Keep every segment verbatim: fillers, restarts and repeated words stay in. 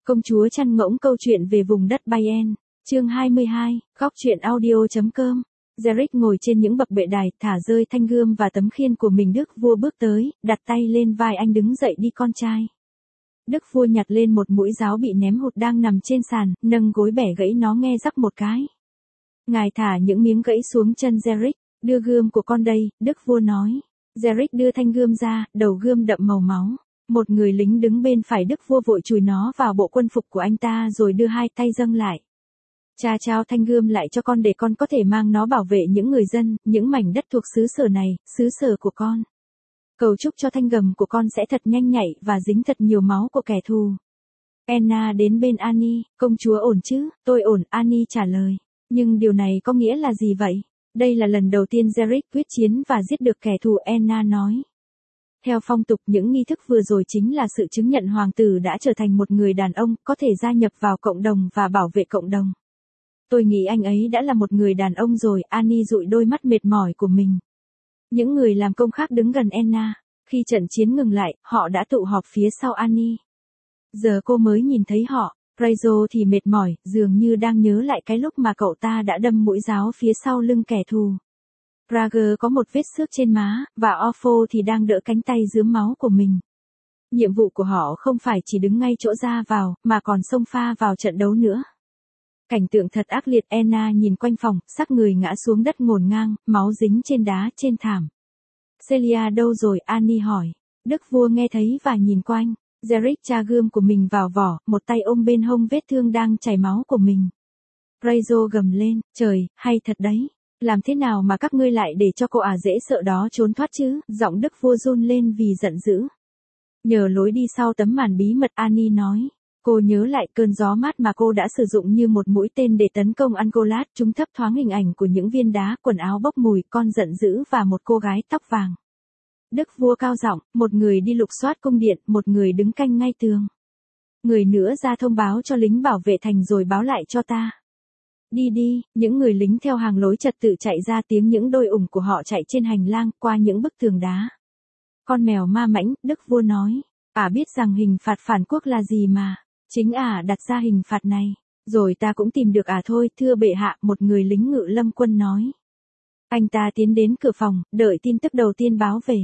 Công chúa chăn ngỗng câu chuyện về vùng đất Bayern, chương hai mươi hai, góc truyện audio chấm com. Derek ngồi trên những bậc bệ đài, thả rơi thanh gươm và tấm khiên của mình. Đức vua bước tới, đặt tay lên vai anh. Đứng dậy đi con trai. Đức vua nhặt lên một mũi giáo bị ném hụt đang nằm trên sàn, nâng gối bẻ gãy nó nghe rắc một cái. Ngài thả những miếng gãy xuống chân Derek, đưa gươm của con đây, Đức vua nói. Derek đưa thanh gươm ra, đầu gươm đậm màu máu. Một người lính đứng bên phải Đức vua vội chùi nó vào bộ quân phục của anh ta rồi đưa hai tay dâng lại. Cha trao thanh gươm lại cho con để con có thể mang nó bảo vệ những người dân, những mảnh đất thuộc xứ sở này, xứ sở của con. Cầu chúc cho thanh gầm của con sẽ thật nhanh nhạy và dính thật nhiều máu của kẻ thù. Anna đến bên Annie, công chúa ổn chứ? Tôi ổn, Annie trả lời. Nhưng điều này có nghĩa là gì vậy? Đây là lần đầu tiên Derek quyết chiến và giết được kẻ thù, Anna nói. Theo phong tục, những nghi thức vừa rồi chính là sự chứng nhận hoàng tử đã trở thành một người đàn ông, có thể gia nhập vào cộng đồng và bảo vệ cộng đồng. Tôi nghĩ anh ấy đã là một người đàn ông rồi, Annie dụi đôi mắt mệt mỏi của mình. Những người làm công khác đứng gần Anna. Khi trận chiến ngừng lại, họ đã tụ họp phía sau Annie. Giờ cô mới nhìn thấy họ. Raizo thì mệt mỏi, dường như đang nhớ lại cái lúc mà cậu ta đã đâm mũi giáo phía sau lưng kẻ thù. Prager có một vết xước trên má, và Orfo thì đang đỡ cánh tay rướm máu của mình. Nhiệm vụ của họ không phải chỉ đứng ngay chỗ ra vào, mà còn xông pha vào trận đấu nữa. Cảnh tượng thật ác liệt. Anna nhìn quanh phòng, xác người ngã xuống đất ngổn ngang, máu dính trên đá trên thảm. Celia đâu rồi? Annie hỏi. Đức vua nghe thấy và nhìn quanh. Derek tra gươm của mình vào vỏ, một tay ôm bên hông vết thương đang chảy máu của mình. Raizo gầm lên, trời, hay thật đấy. Làm thế nào mà các ngươi lại để cho cô ả dễ sợ đó trốn thoát chứ? Giọng Đức vua run lên vì giận dữ. Nhờ lối đi sau tấm màn bí mật, Annie nói. Cô nhớ lại cơn gió mát mà cô đã sử dụng như một mũi tên để tấn công Angolat. Chúng thấp thoáng hình ảnh của những viên đá, quần áo bốc mùi, con giận dữ và một cô gái tóc vàng. Đức vua cao giọng, một người đi lục soát cung điện, một người đứng canh ngay tường. Người nữa ra thông báo cho lính bảo vệ thành rồi báo lại cho ta. Đi đi, những người lính theo hàng lối trật tự chạy ra, tiếng những đôi ủng của họ chạy trên hành lang, qua những bức tường đá. Con mèo ma mãnh, Đức vua nói. Ả biết rằng hình phạt phản quốc là gì mà. Chính ả đặt ra hình phạt này. Rồi ta cũng tìm được ả thôi, thưa bệ hạ, một người lính ngự lâm quân nói. Anh ta tiến đến cửa phòng, đợi tin tức đầu tiên báo về.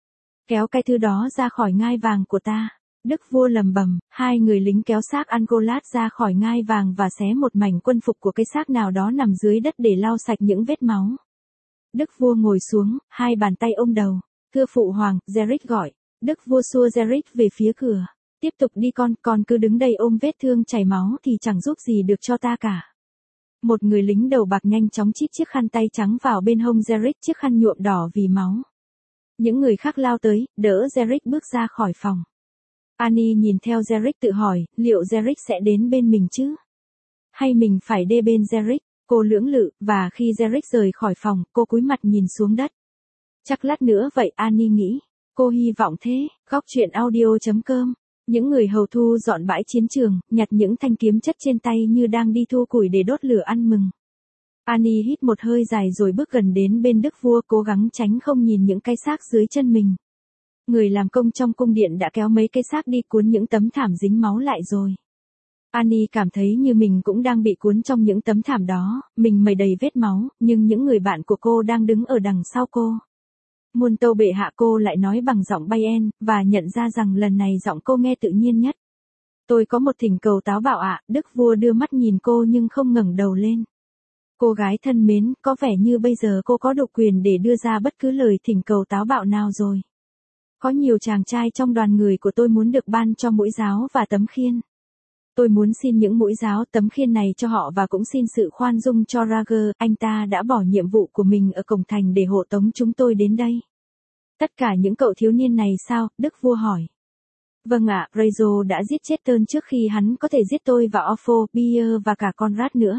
Kéo cái thư đó ra khỏi ngai vàng của ta. Đức vua lầm bầm, hai người lính kéo xác Angolat ra khỏi ngai vàng và xé một mảnh quân phục của cái xác nào đó nằm dưới đất để lau sạch những vết máu. Đức vua ngồi xuống, hai bàn tay ôm đầu. Thưa phụ hoàng, Derek gọi. Đức vua xua Derek về phía cửa. Tiếp tục đi con, con cứ đứng đây ôm vết thương chảy máu thì chẳng giúp gì được cho ta cả. Một người lính đầu bạc nhanh chóng chít chiếc khăn tay trắng vào bên hông Derek, chiếc khăn nhuộm đỏ vì máu. Những người khác lao tới, đỡ Derek bước ra khỏi phòng. Annie nhìn theo Derek tự hỏi, liệu Derek sẽ đến bên mình chứ? Hay mình phải đê bên Derek? Cô lưỡng lự, và khi Derek rời khỏi phòng, cô cúi mặt nhìn xuống đất. Chắc lát nữa vậy, Annie nghĩ. Cô hy vọng thế. Góc truyện audio chấm com. Những người hầu thu dọn bãi chiến trường, nhặt những thanh kiếm chất trên tay như đang đi thu củi để đốt lửa ăn mừng. Annie hít một hơi dài rồi bước gần đến bên Đức vua, cố gắng tránh không nhìn những cái xác dưới chân mình. Người làm công trong cung điện đã kéo mấy cái xác đi, cuốn những tấm thảm dính máu lại rồi. Annie cảm thấy như mình cũng đang bị cuốn trong những tấm thảm đó, mình mầy đầy vết máu, nhưng những người bạn của cô đang đứng ở đằng sau cô. Muôn tâu bệ hạ, cô lại nói bằng giọng Bayern, và nhận ra rằng lần này giọng cô nghe tự nhiên nhất. Tôi có một thỉnh cầu táo bạo ạ. Đức vua đưa mắt nhìn cô nhưng không ngẩng đầu lên. Cô gái thân mến, có vẻ như bây giờ cô có đủ quyền để đưa ra bất cứ lời thỉnh cầu táo bạo nào rồi. Có nhiều chàng trai trong đoàn người của tôi muốn được ban cho mũi giáo và tấm khiên. Tôi muốn xin những mũi giáo, tấm khiên này cho họ và cũng xin sự khoan dung cho Rager, anh ta đã bỏ nhiệm vụ của mình ở cổng thành để hộ tống chúng tôi đến đây. Tất cả những cậu thiếu niên này sao? Đức vua hỏi. Vâng ạ, Raizo đã giết chết Tơn trước khi hắn có thể giết tôi và Orfo, Bier và cả Conrad nữa.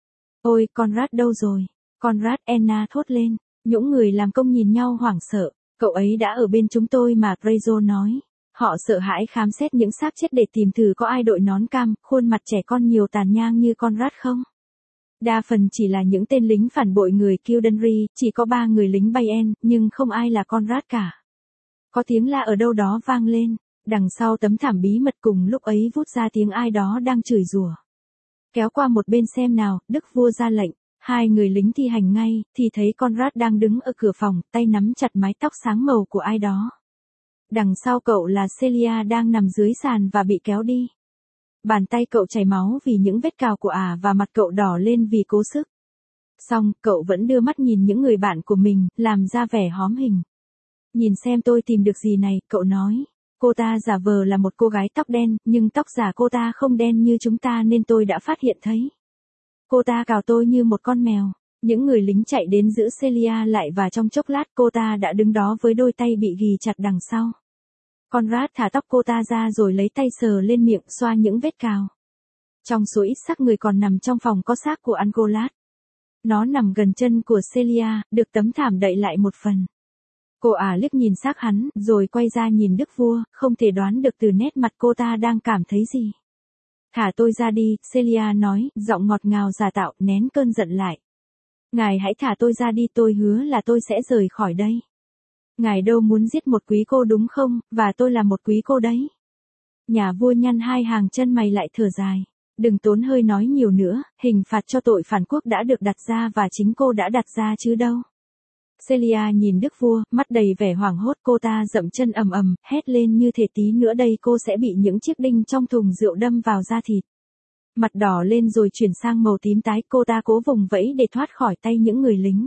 Ôi, Conrad đâu rồi? Conrad, Anna thốt lên. Những người làm công nhìn nhau hoảng sợ. Cậu ấy đã ở bên chúng tôi mà, Raizo nói. Họ sợ hãi khám xét những xác chết để tìm thử có ai đội nón cam, khuôn mặt trẻ con nhiều tàn nhang như Conrad không. Đa phần chỉ là những tên lính phản bội người Kildare, chỉ có ba người lính Bayern, nhưng không ai là Conrad cả. Có tiếng la ở đâu đó vang lên. Đằng sau tấm thảm bí mật cùng lúc ấy vút ra tiếng ai đó đang chửi rủa. Kéo qua một bên xem nào, đức vua ra lệnh. Hai người lính thi hành ngay, thì thấy Conrad đang đứng ở cửa phòng, tay nắm chặt mái tóc sáng màu của ai đó. Đằng sau cậu là Celia đang nằm dưới sàn và bị kéo đi. Bàn tay cậu chảy máu vì những vết cào của ả và mặt cậu đỏ lên vì cố sức. Xong, cậu vẫn đưa mắt nhìn những người bạn của mình, làm ra vẻ hóm hình. Nhìn xem tôi tìm được gì này, cậu nói. Cô ta giả vờ là một cô gái tóc đen, nhưng tóc giả cô ta không đen như chúng ta nên tôi đã phát hiện thấy. Cô ta cào tôi như một con mèo. Những người lính chạy đến giữ Celia lại và trong chốc lát cô ta đã đứng đó với đôi tay bị ghì chặt đằng sau. Conrad thả tóc cô ta ra rồi lấy tay sờ lên miệng xoa những vết cào. Trong số ít xác người còn nằm trong phòng có xác của Angolas. Nó nằm gần chân của Celia, được tấm thảm đậy lại một phần. Cô ả liếc nhìn xác hắn, rồi quay ra nhìn đức vua, không thể đoán được từ nét mặt cô ta đang cảm thấy gì. Thả tôi ra đi, Celia nói, giọng ngọt ngào giả tạo, nén cơn giận lại. Ngài hãy thả tôi ra đi, tôi hứa là tôi sẽ rời khỏi đây. Ngài đâu muốn giết một quý cô đúng không, và tôi là một quý cô đấy. Nhà vua nhăn hai hàng chân mày lại thở dài. Đừng tốn hơi nói nhiều nữa, hình phạt cho tội phản quốc đã được đặt ra và chính cô đã đặt ra chứ đâu. Celia nhìn đức vua, mắt đầy vẻ hoảng hốt, cô ta dậm chân ầm ầm, hét lên như thể tí nữa đây cô sẽ bị những chiếc đinh trong thùng rượu đâm vào da thịt. Mặt đỏ lên rồi chuyển sang màu tím tái, cô ta cố vùng vẫy để thoát khỏi tay những người lính.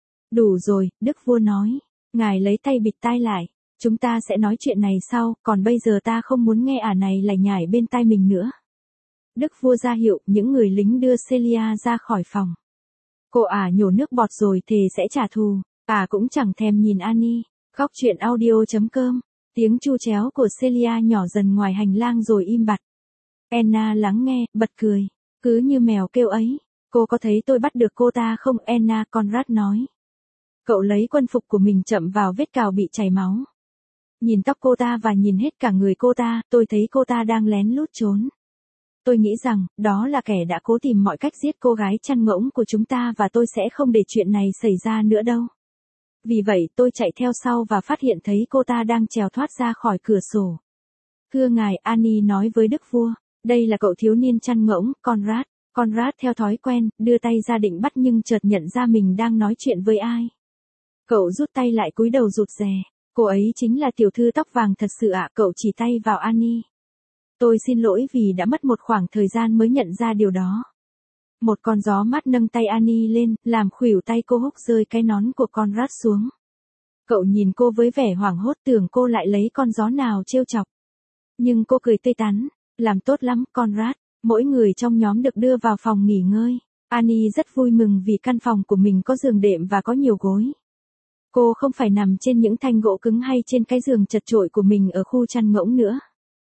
Đủ rồi, đức vua nói. Ngài lấy tay bịt tai lại. Chúng ta sẽ nói chuyện này sau, còn bây giờ ta không muốn nghe ả này lải nhải bên tai mình nữa. Đức vua ra hiệu, những người lính đưa Celia ra khỏi phòng. Cô ả nhổ nước bọt rồi thề sẽ trả thù. Ả cũng chẳng thèm nhìn Annie. Góc truyện audio chấm com. Tiếng chu chéo của Celia nhỏ dần ngoài hành lang rồi im bặt. Anna lắng nghe, bật cười. Cứ như mèo kêu ấy. Cô có thấy tôi bắt được cô ta không, Anna? Conrad nói. Cậu lấy quân phục của mình chậm vào vết cào bị chảy máu. Nhìn tóc cô ta và nhìn hết cả người cô ta, tôi thấy cô ta đang lén lút trốn. Tôi nghĩ rằng, đó là kẻ đã cố tìm mọi cách giết cô gái chăn ngỗng của chúng ta và tôi sẽ không để chuyện này xảy ra nữa đâu. Vì vậy tôi chạy theo sau và phát hiện thấy cô ta đang trèo thoát ra khỏi cửa sổ. Thưa ngài, Annie nói với đức vua, đây là cậu thiếu niên chăn ngỗng, Conrad. Conrad theo thói quen, đưa tay ra định bắt nhưng chợt nhận ra mình đang nói chuyện với ai. Cậu rút tay lại cúi đầu rụt rè. Cô ấy chính là tiểu thư tóc vàng thật sự ạ, cậu chỉ tay vào Annie. Tôi xin lỗi vì đã mất một khoảng thời gian mới nhận ra điều đó. Một con gió mát nâng tay Annie lên, làm khuỷu tay cô húc rơi cái nón của Conrad xuống. Cậu nhìn cô với vẻ hoảng hốt, tưởng cô lại lấy con gió nào trêu chọc. Nhưng cô cười tươi tắn, làm tốt lắm, Conrad. Mỗi người trong nhóm được đưa vào phòng nghỉ ngơi. Annie rất vui mừng vì căn phòng của mình có giường đệm và có nhiều gối. Cô không phải nằm trên những thanh gỗ cứng hay trên cái giường chật chội của mình ở khu chăn ngỗng nữa.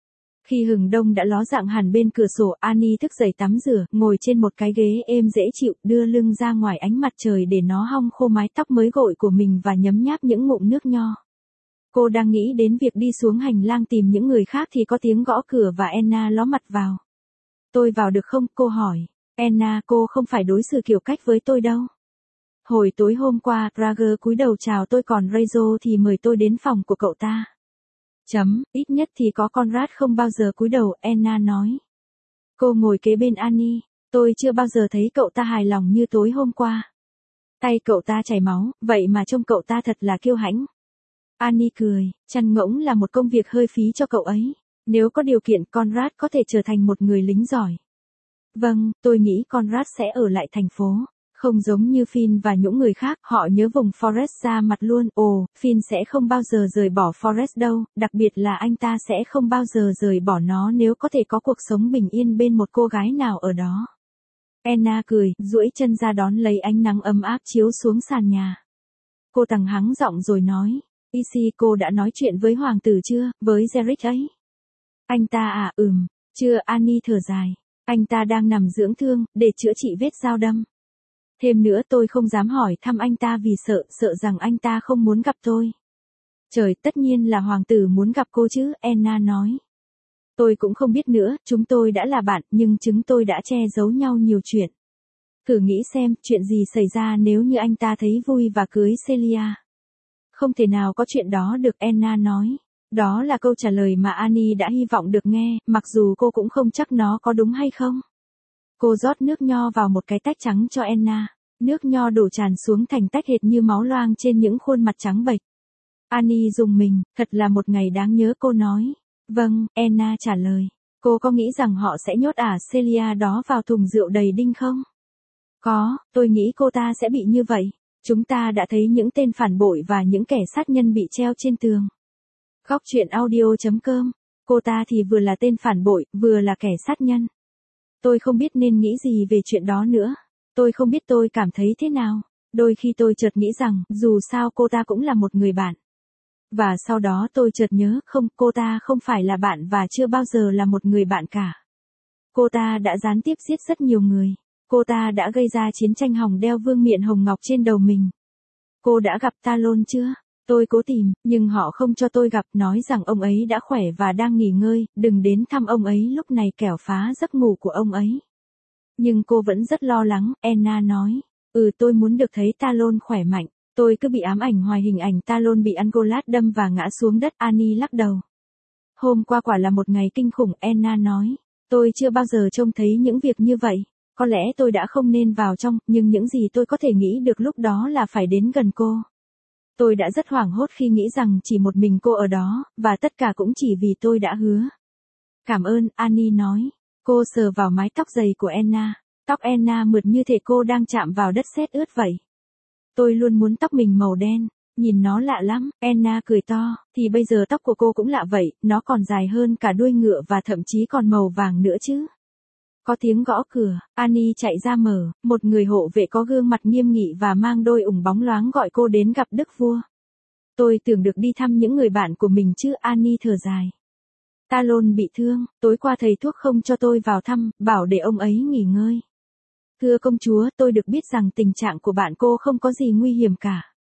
Khi hừng đông đã ló dạng hẳn bên cửa sổ, Annie thức dậy tắm rửa, ngồi trên một cái ghế êm dễ chịu, đưa lưng ra ngoài ánh mặt trời để nó hong khô mái tóc mới gội của mình và nhấm nháp những ngụm nước nho. Cô đang nghĩ đến việc đi xuống hành lang tìm những người khác thì có tiếng gõ cửa và Anna ló mặt vào. Tôi vào được không? Cô hỏi. Anna, cô không phải đối xử kiểu cách với tôi đâu. Hồi tối hôm qua, Prager cúi đầu chào tôi còn Rachel thì mời tôi đến phòng của cậu ta. Chấm, ít nhất thì có Conrad không bao giờ cúi đầu, Anna nói. Cô ngồi kế bên Annie, tôi chưa bao giờ thấy cậu ta hài lòng như tối hôm qua. Tay cậu ta chảy máu, vậy mà trông cậu ta thật là kiêu hãnh. Annie cười, chăn ngỗng là một công việc hơi phí cho cậu ấy. Nếu có điều kiện Conrad có thể trở thành một người lính giỏi. Vâng, tôi nghĩ Conrad sẽ ở lại thành phố. Không giống như Finn và những người khác, họ nhớ vùng Forest ra mặt luôn. Ồ, Finn sẽ không bao giờ rời bỏ Forest đâu, đặc biệt là anh ta sẽ không bao giờ rời bỏ nó nếu có thể có cuộc sống bình yên bên một cô gái nào ở đó. Anna cười, duỗi chân ra đón lấy ánh nắng ấm áp chiếu xuống sàn nhà. Cô tằng hắng giọng rồi nói, Isi, cô đã nói chuyện với hoàng tử chưa, với Jerick ấy? Anh ta à, ừm, chưa. Annie thở dài. Anh ta đang nằm dưỡng thương, để chữa trị vết dao đâm. Thêm nữa tôi không dám hỏi thăm anh ta vì sợ, sợ rằng anh ta không muốn gặp tôi. Trời, tất nhiên là hoàng tử muốn gặp cô chứ, Anna nói. Tôi cũng không biết nữa, chúng tôi đã là bạn, nhưng chúng tôi đã che giấu nhau nhiều chuyện. Thử nghĩ xem, chuyện gì xảy ra nếu như anh ta thấy vui và cưới Celia. Không thể nào có chuyện đó được, Anna nói. Đó là câu trả lời mà Annie đã hy vọng được nghe, mặc dù cô cũng không chắc nó có đúng hay không. Cô rót nước nho vào một cái tách trắng cho Anna. Nước nho đổ tràn xuống thành tách hệt như máu loang trên những khuôn mặt trắng bệch. Annie rùng mình, thật là một ngày đáng nhớ, cô nói. Vâng, Anna trả lời. Cô có nghĩ rằng họ sẽ nhốt ả Celia đó vào thùng rượu đầy đinh không? Có, tôi nghĩ cô ta sẽ bị như vậy. Chúng ta đã thấy những tên phản bội và những kẻ sát nhân bị treo trên tường. Góc truyện audio chấm com. Cô ta thì vừa là tên phản bội, vừa là kẻ sát nhân. Tôi không biết nên nghĩ gì về chuyện đó nữa. Tôi không biết tôi cảm thấy thế nào. Đôi khi tôi chợt nghĩ rằng, dù sao cô ta cũng là một người bạn. Và sau đó tôi chợt nhớ, không, cô ta không phải là bạn và chưa bao giờ là một người bạn cả. Cô ta đã gián tiếp giết rất nhiều người. Cô ta đã gây ra chiến tranh hòng đeo vương miện hồng ngọc trên đầu mình. Cô đã gặp Talon chưa? Tôi cố tìm, nhưng họ không cho tôi gặp, nói rằng ông ấy đã khỏe và đang nghỉ ngơi, đừng đến thăm ông ấy lúc này kẻo phá giấc ngủ của ông ấy. Nhưng cô vẫn rất lo lắng, Anna nói. Ừ, tôi muốn được thấy Talon khỏe mạnh. Tôi cứ bị ám ảnh hoài hình ảnh Talon bị Angolat đâm và ngã xuống đất. Annie lắc đầu. Hôm qua quả là một ngày kinh khủng, Anna nói. Tôi chưa bao giờ trông thấy những việc như vậy. Có lẽ tôi đã không nên vào trong, nhưng những gì tôi có thể nghĩ được lúc đó là phải đến gần cô. Tôi đã rất hoảng hốt khi nghĩ rằng chỉ một mình cô ở đó, và tất cả cũng chỉ vì tôi đã hứa. Cảm ơn, Annie nói. Cô sờ vào mái tóc dày của Anna. Tóc Anna mượt như thể cô đang chạm vào đất sét ướt vậy. Tôi luôn muốn tóc mình màu đen. Nhìn nó lạ lắm, Anna cười to, thì bây giờ tóc của cô cũng lạ vậy, nó còn dài hơn cả đuôi ngựa và thậm chí còn màu vàng nữa chứ. Có tiếng gõ cửa, Annie chạy ra mở, một người hộ vệ có gương mặt nghiêm nghị và mang đôi ủng bóng loáng gọi cô đến gặp đức vua. Tôi tưởng được đi thăm những người bạn của mình chứ, Annie thở dài. Talon bị thương, tối qua thầy thuốc không cho tôi vào thăm, bảo để ông ấy nghỉ ngơi. Thưa công chúa, tôi được biết rằng tình trạng của bạn cô không có gì nguy hiểm cả.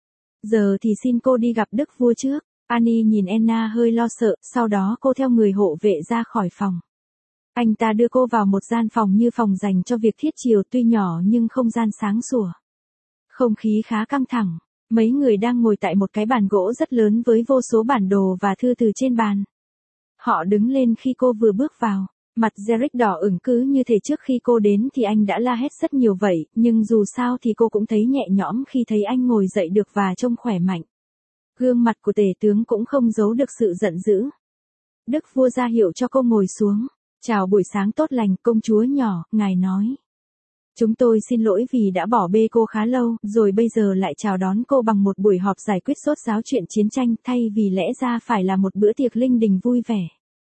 Giờ thì xin cô đi gặp đức vua trước. Annie nhìn Anna hơi lo sợ, sau đó cô theo người hộ vệ ra khỏi phòng. Anh ta đưa cô vào một gian phòng như phòng dành cho việc thiết chiều, tuy nhỏ nhưng không gian sáng sủa. Không khí khá căng thẳng, mấy người đang ngồi tại một cái bàn gỗ rất lớn với vô số bản đồ và thư từ trên bàn. Họ đứng lên khi cô vừa bước vào, mặt Derek đỏ ửng, cứ như thể trước khi cô đến thì anh đã la hét rất nhiều vậy, nhưng dù sao thì cô cũng thấy nhẹ nhõm khi thấy anh ngồi dậy được và trông khỏe mạnh. Gương mặt của tể tướng cũng không giấu được sự giận dữ. Đức vua ra hiệu cho cô ngồi xuống. Chào buổi sáng tốt lành, công chúa nhỏ, ngài nói. Chúng tôi xin lỗi vì đã bỏ bê cô khá lâu, rồi bây giờ lại chào đón cô bằng một buổi họp giải quyết sốt ráo chuyện chiến tranh, thay vì lẽ ra phải là một bữa tiệc linh đình vui vẻ.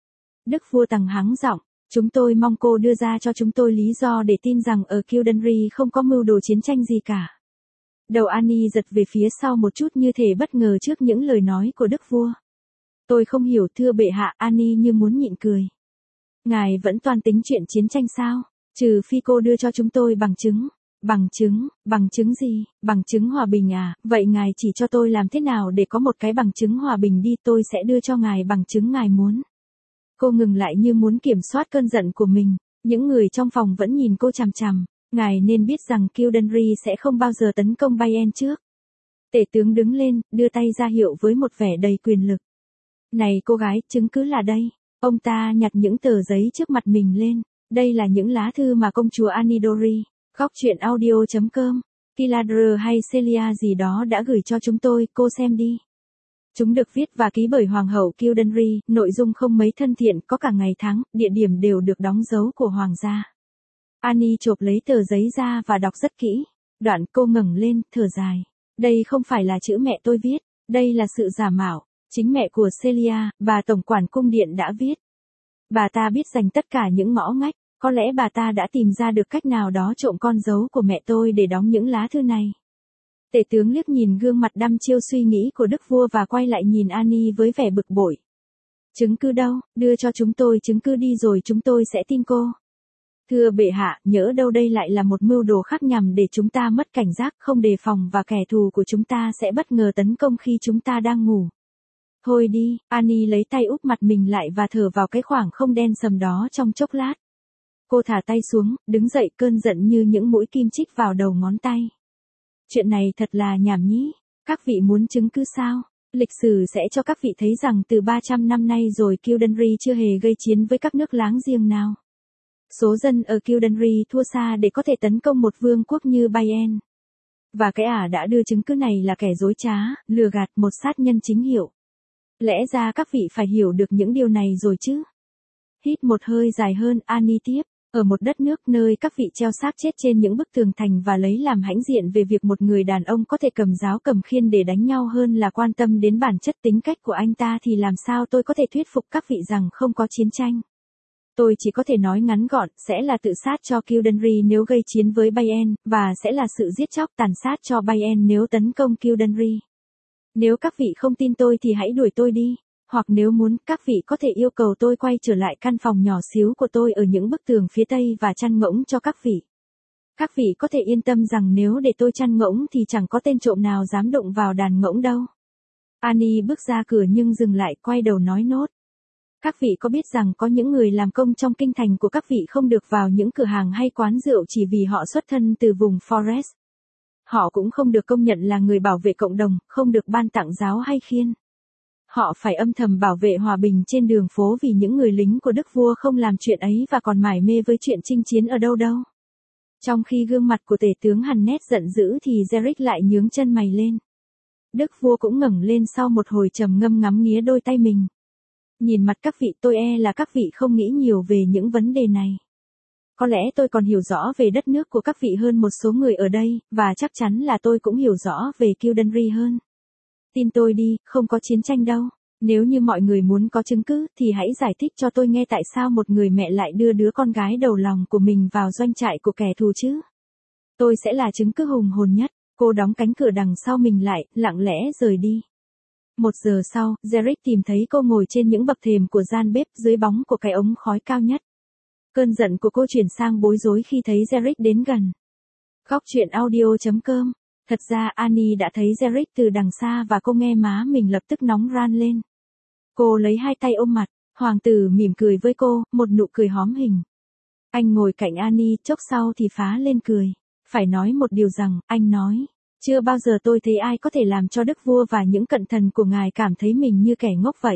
Đức vua tằng hắng giọng, chúng tôi mong cô đưa ra cho chúng tôi lý do để tin rằng ở Kildare không có mưu đồ chiến tranh gì cả. Đầu Annie giật về phía sau một chút như thể bất ngờ trước những lời nói của đức vua. Tôi không hiểu, thưa bệ hạ, Annie như muốn nhịn cười. Ngài vẫn toan tính chuyện chiến tranh sao? Trừ phi cô đưa cho chúng tôi bằng chứng. Bằng chứng, bằng chứng gì? Bằng chứng hòa bình à? Vậy ngài chỉ cho tôi làm thế nào để có một cái bằng chứng hòa bình đi, tôi sẽ đưa cho ngài bằng chứng ngài muốn. Cô ngừng lại như muốn kiểm soát cơn giận của mình. Những người trong phòng vẫn nhìn cô chằm chằm. Ngài nên biết rằng Kildare sẽ không bao giờ tấn công Bayern trước. Tể tướng đứng lên, đưa tay ra hiệu với một vẻ đầy quyền lực. Này cô gái, chứng cứ là đây. Ông ta nhặt những tờ giấy trước mặt mình lên. Đây là những lá thư mà công chúa Anidori, góc truyện audio chấm com, Kildare hay Celia gì đó đã gửi cho chúng tôi, cô xem đi. Chúng được viết và ký bởi Hoàng hậu Kildare, nội dung không mấy thân thiện, có cả ngày tháng, địa điểm đều được đóng dấu của hoàng gia. Annie chộp lấy tờ giấy ra và đọc rất kỹ. Đoạn cô ngẩng lên, thở dài. Đây không phải là chữ mẹ tôi viết, đây là sự giả mạo. Chính mẹ của Celia, bà tổng quản cung điện đã viết. Bà ta biết dành tất cả những ngõ ngách, có lẽ bà ta đã tìm ra được cách nào đó trộm con dấu của mẹ tôi để đóng những lá thư này. Tể tướng liếc nhìn gương mặt đăm chiêu suy nghĩ của đức vua và quay lại nhìn Annie với vẻ bực bội. Chứng cứ đâu, đưa cho chúng tôi chứng cứ đi rồi chúng tôi sẽ tin cô. Thưa bệ hạ, nhỡ đâu đây lại là một mưu đồ khác nhằm để chúng ta mất cảnh giác, không đề phòng và kẻ thù của chúng ta sẽ bất ngờ tấn công khi chúng ta đang ngủ. Thôi đi, Annie lấy tay úp mặt mình lại và thở vào cái khoảng không đen sầm đó trong chốc lát. Cô thả tay xuống, đứng dậy, cơn giận như những mũi kim chích vào đầu ngón tay. Chuyện này thật là nhảm nhí, các vị muốn chứng cứ sao? Lịch sử sẽ cho các vị thấy rằng từ ba trăm năm nay rồi Gildenry chưa hề gây chiến với các nước láng giềng nào. Số dân ở Gildenry thua xa để có thể tấn công một vương quốc như Bayern. Và cái ả đã đưa chứng cứ này là kẻ dối trá, lừa gạt, một sát nhân chính hiệu. Lẽ ra các vị phải hiểu được những điều này rồi chứ. Hít một hơi dài hơn, Annie tiếp. Ở một đất nước nơi các vị treo xác chết trên những bức tường thành và lấy làm hãnh diện về việc một người đàn ông có thể cầm giáo cầm khiên để đánh nhau hơn là quan tâm đến bản chất tính cách của anh ta thì làm sao tôi có thể thuyết phục các vị rằng không có chiến tranh. Tôi chỉ có thể nói ngắn gọn, sẽ là tự sát cho Gildenry nếu gây chiến với Bayern, và sẽ là sự giết chóc tàn sát cho Bayern nếu tấn công Gildenry. Nếu các vị không tin tôi thì hãy đuổi tôi đi. Hoặc nếu muốn, các vị có thể yêu cầu tôi quay trở lại căn phòng nhỏ xíu của tôi ở những bức tường phía tây và chăn ngỗng cho các vị. Các vị có thể yên tâm rằng nếu để tôi chăn ngỗng thì chẳng có tên trộm nào dám đụng vào đàn ngỗng đâu. Annie bước ra cửa nhưng dừng lại, quay đầu nói nốt. Các vị có biết rằng có những người làm công trong kinh thành của các vị không được vào những cửa hàng hay quán rượu chỉ vì họ xuất thân từ vùng Forest. Họ cũng không được công nhận là người bảo vệ cộng đồng, không được ban tặng giáo hay khiên. Họ phải âm thầm bảo vệ hòa bình trên đường phố vì những người lính của đức vua không làm chuyện ấy và còn mải mê với chuyện chinh chiến ở đâu đâu. Trong khi gương mặt của tể tướng hằn nét giận dữ thì Jerick lại nhướng chân mày lên. Đức vua cũng ngẩng lên sau một hồi trầm ngâm ngắm nghía đôi tay mình. Nhìn mặt các vị, tôi e là các vị không nghĩ nhiều về những vấn đề này. Có lẽ tôi còn hiểu rõ về đất nước của các vị hơn một số người ở đây, và chắc chắn là tôi cũng hiểu rõ về Gildenry hơn. Tin tôi đi, không có chiến tranh đâu. Nếu như mọi người muốn có chứng cứ thì hãy giải thích cho tôi nghe tại sao một người mẹ lại đưa đứa con gái đầu lòng của mình vào doanh trại của kẻ thù chứ. Tôi sẽ là chứng cứ hùng hồn nhất. Cô đóng cánh cửa đằng sau mình lại, lặng lẽ rời đi. Một giờ sau, Jerick tìm thấy cô ngồi trên những bậc thềm của gian bếp dưới bóng của cái ống khói cao nhất. Cơn giận của cô chuyển sang bối rối khi thấy Jerick đến gần. Góc truyện audio chấm com. Thật ra Annie đã thấy Jerick từ đằng xa và cô nghe má mình lập tức nóng ran lên. Cô lấy hai tay ôm mặt, hoàng tử mỉm cười với cô, một nụ cười hóm hình. Anh ngồi cạnh Annie, chốc sau thì phá lên cười. Phải nói một điều rằng, anh nói, chưa bao giờ tôi thấy ai có thể làm cho đức vua và những cận thần của ngài cảm thấy mình như kẻ ngốc vậy.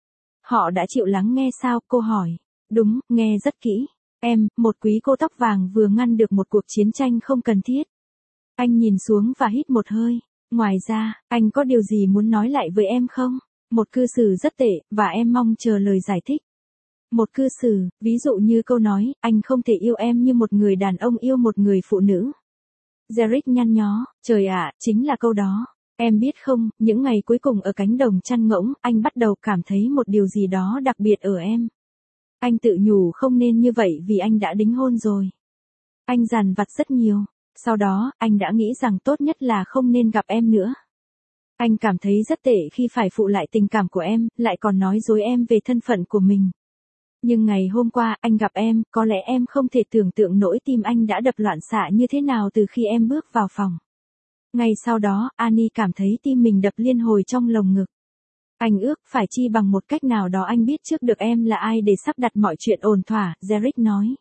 Họ đã chịu lắng nghe sao, cô hỏi. Đúng, nghe rất kỹ. Em, một quý cô tóc vàng vừa ngăn được một cuộc chiến tranh không cần thiết. Anh nhìn xuống và hít một hơi. Ngoài ra, anh có điều gì muốn nói lại với em không? Một cư xử rất tệ, và em mong chờ lời giải thích. Một cư xử, ví dụ như câu nói, anh không thể yêu em như một người đàn ông yêu một người phụ nữ. Jerick nhăn nhó, trời ạ, chính là câu đó. Em biết không, những ngày cuối cùng ở cánh đồng chăn ngỗng, anh bắt đầu cảm thấy một điều gì đó đặc biệt ở em. Anh tự nhủ không nên như vậy vì anh đã đính hôn rồi. Anh dằn vặt rất nhiều. Sau đó, anh đã nghĩ rằng tốt nhất là không nên gặp em nữa. Anh cảm thấy rất tệ khi phải phụ lại tình cảm của em, lại còn nói dối em về thân phận của mình. Nhưng ngày hôm qua, anh gặp em, có lẽ em không thể tưởng tượng nỗi tim anh đã đập loạn xạ như thế nào từ khi em bước vào phòng. Ngay sau đó, Annie cảm thấy tim mình đập liên hồi trong lồng ngực. Anh ước phải chi bằng một cách nào đó anh biết trước được em là ai để sắp đặt mọi chuyện ổn thỏa, Jerick nói.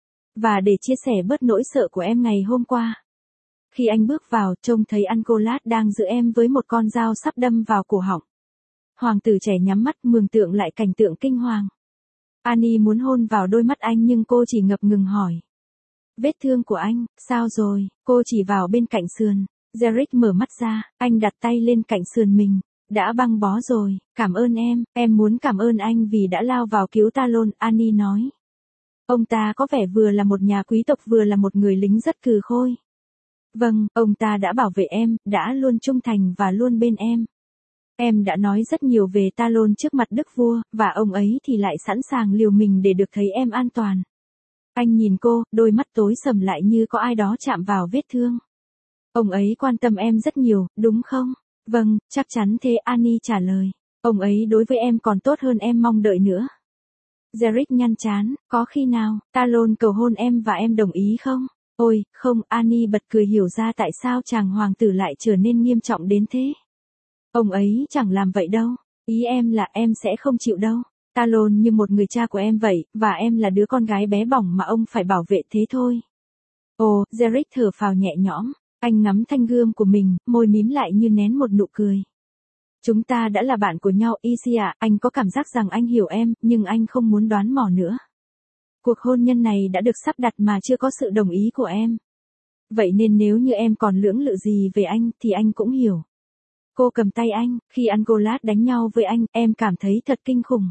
Và để chia sẻ bớt nỗi sợ của em ngày hôm qua. Khi anh bước vào, trông thấy Angolat đang giữ em với một con dao sắp đâm vào cổ họng. Hoàng tử trẻ nhắm mắt mường tượng lại cảnh tượng kinh hoàng. Annie muốn hôn vào đôi mắt anh nhưng cô chỉ ngập ngừng hỏi. Vết thương của anh, sao rồi? Cô chỉ vào bên cạnh sườn. Jerick mở mắt ra, anh đặt tay lên cạnh sườn mình. Đã băng bó rồi, cảm ơn em, em muốn cảm ơn anh vì đã lao vào cứu Talon, Annie nói. Ông ta có vẻ vừa là một nhà quý tộc vừa là một người lính rất cừ khôi. Vâng, ông ta đã bảo vệ em, đã luôn trung thành và luôn bên em. Em đã nói rất nhiều về Talon trước mặt đức vua, và ông ấy thì lại sẵn sàng liều mình để được thấy em an toàn. Anh nhìn cô, đôi mắt tối sầm lại như có ai đó chạm vào vết thương. Ông ấy quan tâm em rất nhiều, đúng không? Vâng, chắc chắn thế, Annie trả lời. Ông ấy đối với em còn tốt hơn em mong đợi nữa. Jerick nhăn chán, có khi nào, Talon cầu hôn em và em đồng ý không? Ôi, không, Annie bật cười hiểu ra tại sao chàng hoàng tử lại trở nên nghiêm trọng đến thế. Ông ấy chẳng làm vậy đâu, ý em là em sẽ không chịu đâu. Talon như một người cha của em vậy, và em là đứa con gái bé bỏng mà ông phải bảo vệ thế thôi. Ồ, Jerick thở phào nhẹ nhõm, anh ngắm thanh gươm của mình, môi mím lại như nén một nụ cười. Chúng ta đã là bạn của nhau, Izzy ạ, anh có cảm giác rằng anh hiểu em, nhưng anh không muốn đoán mò nữa. Cuộc hôn nhân này đã được sắp đặt mà chưa có sự đồng ý của em. Vậy nên nếu như em còn lưỡng lự gì về anh, thì anh cũng hiểu. Cô cầm tay anh, khi Angola đánh nhau với anh, em cảm thấy thật kinh khủng.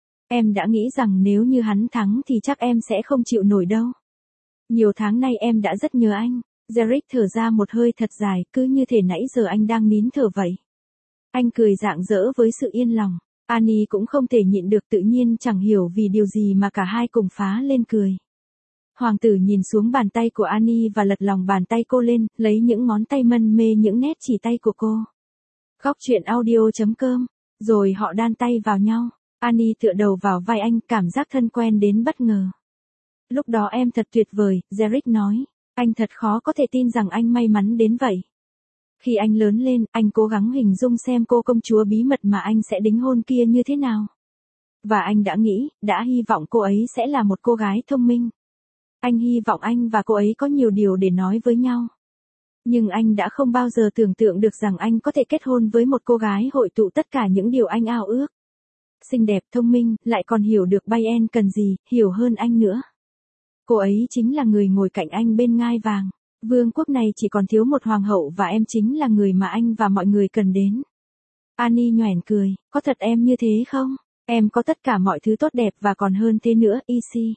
Em đã nghĩ rằng nếu như hắn thắng thì chắc em sẽ không chịu nổi đâu. Nhiều tháng nay em đã rất nhớ anh. Derek thở ra một hơi thật dài, cứ như thể nãy giờ anh đang nín thở vậy. Anh cười rạng rỡ với sự yên lòng. Annie cũng không thể nhịn được, tự nhiên chẳng hiểu vì điều gì mà cả hai cùng phá lên cười. Hoàng tử nhìn xuống bàn tay của Annie và lật lòng bàn tay cô lên, lấy những ngón tay mân mê những nét chỉ tay của cô. Góc truyện audio chấm com. Rồi họ đan tay vào nhau. Annie tựa đầu vào vai anh, cảm giác thân quen đến bất ngờ. Lúc đó em thật tuyệt vời, Derek nói. Anh thật khó có thể tin rằng anh may mắn đến vậy. Khi anh lớn lên, anh cố gắng hình dung xem cô công chúa bí mật mà anh sẽ đính hôn kia như thế nào. Và anh đã nghĩ, đã hy vọng cô ấy sẽ là một cô gái thông minh. Anh hy vọng anh và cô ấy có nhiều điều để nói với nhau. Nhưng anh đã không bao giờ tưởng tượng được rằng anh có thể kết hôn với một cô gái hội tụ tất cả những điều anh ao ước. Xinh đẹp, thông minh, lại còn hiểu được Bayern cần gì, hiểu hơn anh nữa. Cô ấy chính là người ngồi cạnh anh bên ngai vàng. Vương quốc này chỉ còn thiếu một hoàng hậu và em chính là người mà anh và mọi người cần đến. Annie nhoẻn cười, có thật em như thế không? Em có tất cả mọi thứ tốt đẹp và còn hơn thế nữa, Izzy.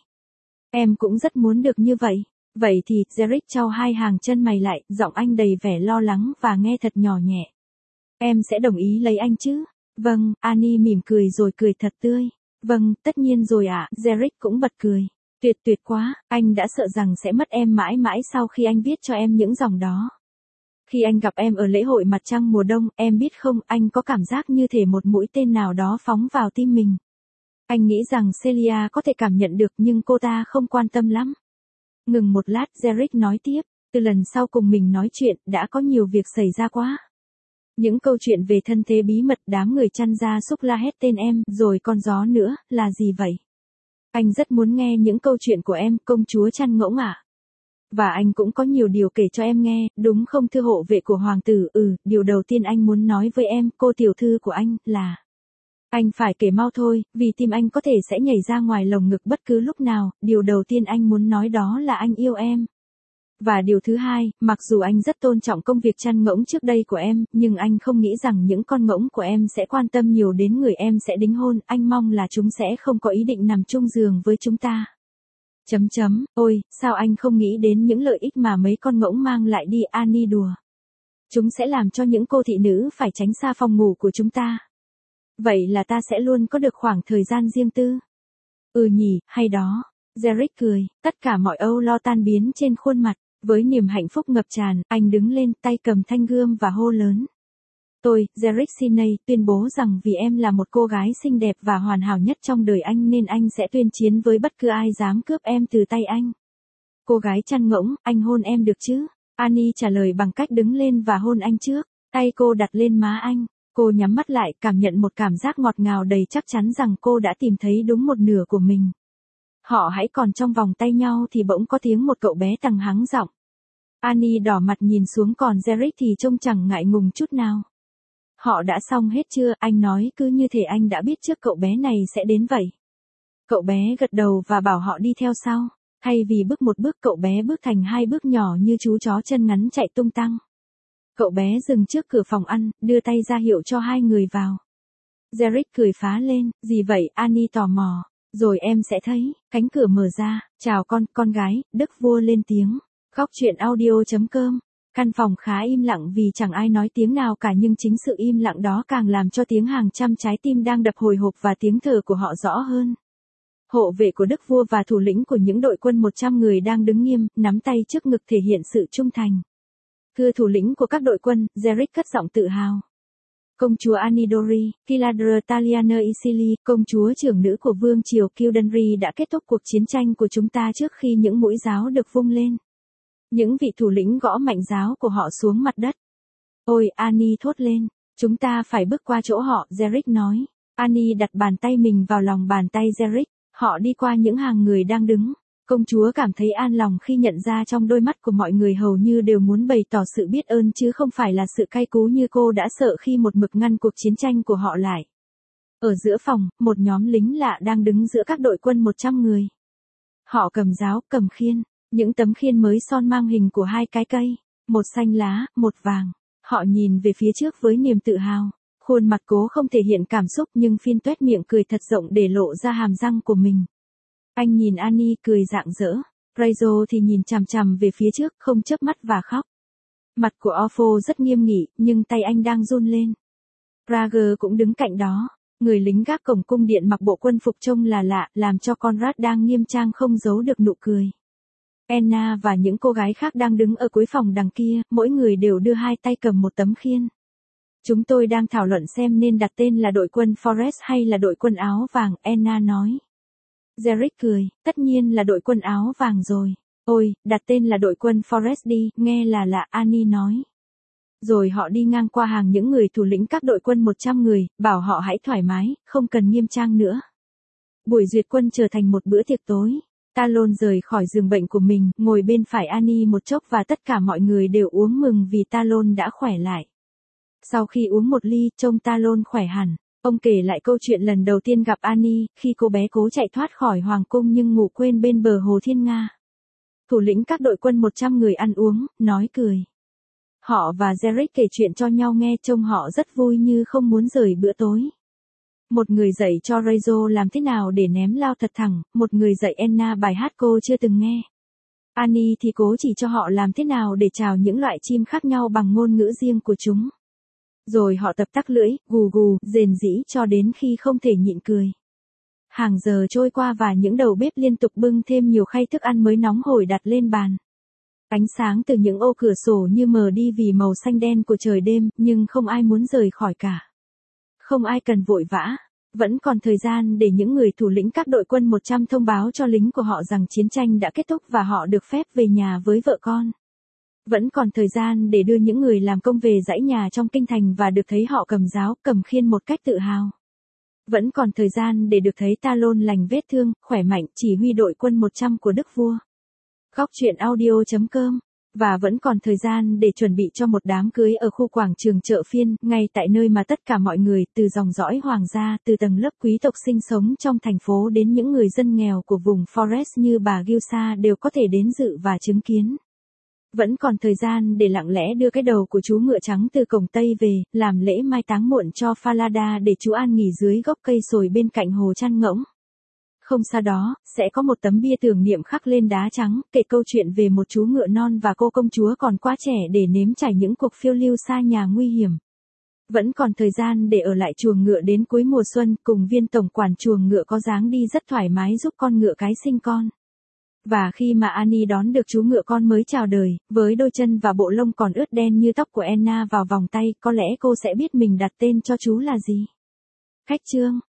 Em cũng rất muốn được như vậy. Vậy thì, Derek chau hai hàng chân mày lại, giọng anh đầy vẻ lo lắng và nghe thật nhỏ nhẹ. Em sẽ đồng ý lấy anh chứ? Vâng, Annie mỉm cười rồi cười thật tươi. Vâng, tất nhiên rồi ạ, à. Derek cũng bật cười. Tuyệt tuyệt quá, anh đã sợ rằng sẽ mất em mãi mãi sau khi anh viết cho em những dòng đó. Khi anh gặp em ở lễ hội mặt trăng mùa đông, em biết không, anh có cảm giác như thể một mũi tên nào đó phóng vào tim mình. Anh nghĩ rằng Celia có thể cảm nhận được nhưng cô ta không quan tâm lắm. Ngừng một lát, Derek nói tiếp, từ lần sau cùng mình nói chuyện, đã có nhiều việc xảy ra quá. Những câu chuyện về thân thế bí mật, đám người chăn gia súc la hét tên em, rồi con gió nữa, là gì vậy? Anh rất muốn nghe những câu chuyện của em, công chúa chăn ngỗng ạ. À? Và anh cũng có nhiều điều kể cho em nghe, đúng không thưa hộ vệ của hoàng tử? Ừ, điều đầu tiên anh muốn nói với em, cô tiểu thư của anh, là... Anh phải kể mau thôi, vì tim anh có thể sẽ nhảy ra ngoài lồng ngực bất cứ lúc nào, điều đầu tiên anh muốn nói đó là anh yêu em. Và điều thứ hai, mặc dù anh rất tôn trọng công việc chăn ngỗng trước đây của em, nhưng anh không nghĩ rằng những con ngỗng của em sẽ quan tâm nhiều đến người em sẽ đính hôn, anh mong là chúng sẽ không có ý định nằm chung giường với chúng ta. Chấm chấm, ôi, sao anh không nghĩ đến những lợi ích mà mấy con ngỗng mang lại đi, Annie đùa. Chúng sẽ làm cho những cô thị nữ phải tránh xa phòng ngủ của chúng ta. Vậy là ta sẽ luôn có được khoảng thời gian riêng tư. Ừ nhỉ, hay đó. Derek cười, tất cả mọi âu lo tan biến trên khuôn mặt. Với niềm hạnh phúc ngập tràn, anh đứng lên, tay cầm thanh gươm và hô lớn. Tôi, Derek Sinay, tuyên bố rằng vì em là một cô gái xinh đẹp và hoàn hảo nhất trong đời anh nên anh sẽ tuyên chiến với bất cứ ai dám cướp em từ tay anh. Cô gái chăn ngỗng, anh hôn em được chứ? Annie trả lời bằng cách đứng lên và hôn anh trước. Tay cô đặt lên má anh. Cô nhắm mắt lại, cảm nhận một cảm giác ngọt ngào đầy chắc chắn rằng cô đã tìm thấy đúng một nửa của mình. Họ hãy còn trong vòng tay nhau thì bỗng có tiếng một cậu bé tằng hắng giọng. Annie đỏ mặt nhìn xuống, còn Derek thì trông chẳng ngại ngùng chút nào. Họ đã xong hết chưa? Anh nói cứ như thể anh đã biết trước cậu bé này sẽ đến vậy. Cậu bé gật đầu và bảo họ đi theo sau. Thay vì bước một bước, cậu bé bước thành hai bước nhỏ như chú chó chân ngắn chạy tung tăng. Cậu bé dừng trước cửa phòng ăn, đưa tay ra hiệu cho hai người vào. Derek cười phá lên, gì vậy? Annie tò mò. Rồi em sẽ thấy. Cánh cửa mở ra. Chào con, con gái, Đức vua lên tiếng. Góc truyện audio chấm com. Căn phòng khá im lặng vì chẳng ai nói tiếng nào cả, nhưng chính sự im lặng đó càng làm cho tiếng hàng trăm trái tim đang đập hồi hộp và tiếng thở của họ rõ hơn. Hộ vệ của Đức vua và thủ lĩnh của những đội quân một trăm người đang đứng nghiêm, nắm tay trước ngực thể hiện sự trung thành. Thưa thủ lĩnh của các đội quân, Derek cất giọng tự hào. Công chúa Anidori, Kiladra Taliana Isili, công chúa trưởng nữ của vương triều Kildare đã kết thúc cuộc chiến tranh của chúng ta trước khi những mũi giáo được vung lên. Những vị thủ lĩnh gõ mạnh giáo của họ xuống mặt đất. Ôi, Annie thốt lên, chúng ta phải bước qua chỗ họ, Derek nói. Annie đặt bàn tay mình vào lòng bàn tay Derek, họ đi qua những hàng người đang đứng. Công chúa cảm thấy an lòng khi nhận ra trong đôi mắt của mọi người hầu như đều muốn bày tỏ sự biết ơn chứ không phải là sự cay cú như cô đã sợ khi một mực ngăn cuộc chiến tranh của họ lại. Ở giữa phòng, một nhóm lính lạ đang đứng giữa các đội quân một trăm người. Họ cầm giáo, cầm khiên, những tấm khiên mới son mang hình của hai cái cây, một xanh lá, một vàng. Họ nhìn về phía trước với niềm tự hào, khuôn mặt cố không thể hiện cảm xúc nhưng Finn tuét miệng cười thật rộng để lộ ra hàm răng của mình. Anh nhìn Annie cười rạng rỡ, Rachel thì nhìn chằm chằm về phía trước không chớp mắt và khóc. Mặt của Orpho rất nghiêm nghị, nhưng tay anh đang run lên. Rhaegar cũng đứng cạnh đó, người lính gác cổng cung điện mặc bộ quân phục trông là lạ, làm cho Conrad đang nghiêm trang không giấu được nụ cười. Anna và những cô gái khác đang đứng ở cuối phòng đằng kia, mỗi người đều đưa hai tay cầm một tấm khiên. Chúng tôi đang thảo luận xem nên đặt tên là đội quân Forrest hay là đội quân áo vàng, Anna nói. Derek cười, tất nhiên là đội quân áo vàng rồi. Ôi, đặt tên là đội quân Forrest đi, nghe là lạ, Annie nói. Rồi họ đi ngang qua hàng những người thủ lĩnh các đội quân một trăm người, bảo họ hãy thoải mái, không cần nghiêm trang nữa. Buổi duyệt quân trở thành một bữa tiệc tối. Talon rời khỏi giường bệnh của mình, ngồi bên phải Annie một chốc và tất cả mọi người đều uống mừng vì Talon đã khỏe lại. Sau khi uống một ly, trông Talon khỏe hẳn. Ông kể lại câu chuyện lần đầu tiên gặp Annie, khi cô bé cố chạy thoát khỏi hoàng cung nhưng ngủ quên bên bờ hồ Thiên Nga. Thủ lĩnh các đội quân một trăm người ăn uống, nói cười. Họ và Derek kể chuyện cho nhau nghe trông họ rất vui như không muốn rời bữa tối. Một người dạy cho Rachel làm thế nào để ném lao thật thẳng, một người dạy Anna bài hát cô chưa từng nghe. Annie thì cố chỉ cho họ làm thế nào để chào những loại chim khác nhau bằng ngôn ngữ riêng của chúng. Rồi họ tập tắc lưỡi, gù gù, rền rĩ cho đến khi không thể nhịn cười. Hàng giờ trôi qua và những đầu bếp liên tục bưng thêm nhiều khay thức ăn mới nóng hổi đặt lên bàn. Ánh sáng từ những ô cửa sổ như mờ đi vì màu xanh đen của trời đêm, nhưng không ai muốn rời khỏi cả. Không ai cần vội vã. Vẫn còn thời gian để những người thủ lĩnh các đội quân một trăm thông báo cho lính của họ rằng chiến tranh đã kết thúc và họ được phép về nhà với vợ con. Vẫn còn thời gian để đưa những người làm công về dãy nhà trong kinh thành và được thấy họ cầm giáo, cầm khiên một cách tự hào. Vẫn còn thời gian để được thấy Talon lành vết thương, khỏe mạnh, chỉ huy đội quân một trăm của Đức Vua. Góc truyện audio chấm com. Và vẫn còn thời gian để chuẩn bị cho một đám cưới ở khu quảng trường chợ phiên, ngay tại nơi mà tất cả mọi người, từ dòng dõi hoàng gia, từ tầng lớp quý tộc sinh sống trong thành phố đến những người dân nghèo của vùng Forest như bà Gilsa đều có thể đến dự và chứng kiến. Vẫn còn thời gian để lặng lẽ đưa cái đầu của chú ngựa trắng từ cổng Tây về, làm lễ mai táng muộn cho Falada để chú an nghỉ dưới gốc cây sồi bên cạnh hồ chăn ngỗng. Không xa đó, sẽ có một tấm bia tưởng niệm khắc lên đá trắng, kể câu chuyện về một chú ngựa non và cô công chúa còn quá trẻ để nếm trải những cuộc phiêu lưu xa nhà nguy hiểm. Vẫn còn thời gian để ở lại chuồng ngựa đến cuối mùa xuân, cùng viên tổng quản chuồng ngựa có dáng đi rất thoải mái giúp con ngựa cái sinh con. Và khi mà Annie đón được chú ngựa con mới chào đời, với đôi chân và bộ lông còn ướt đen như tóc của Anna vào vòng tay, có lẽ cô sẽ biết mình đặt tên cho chú là gì. Khách chương.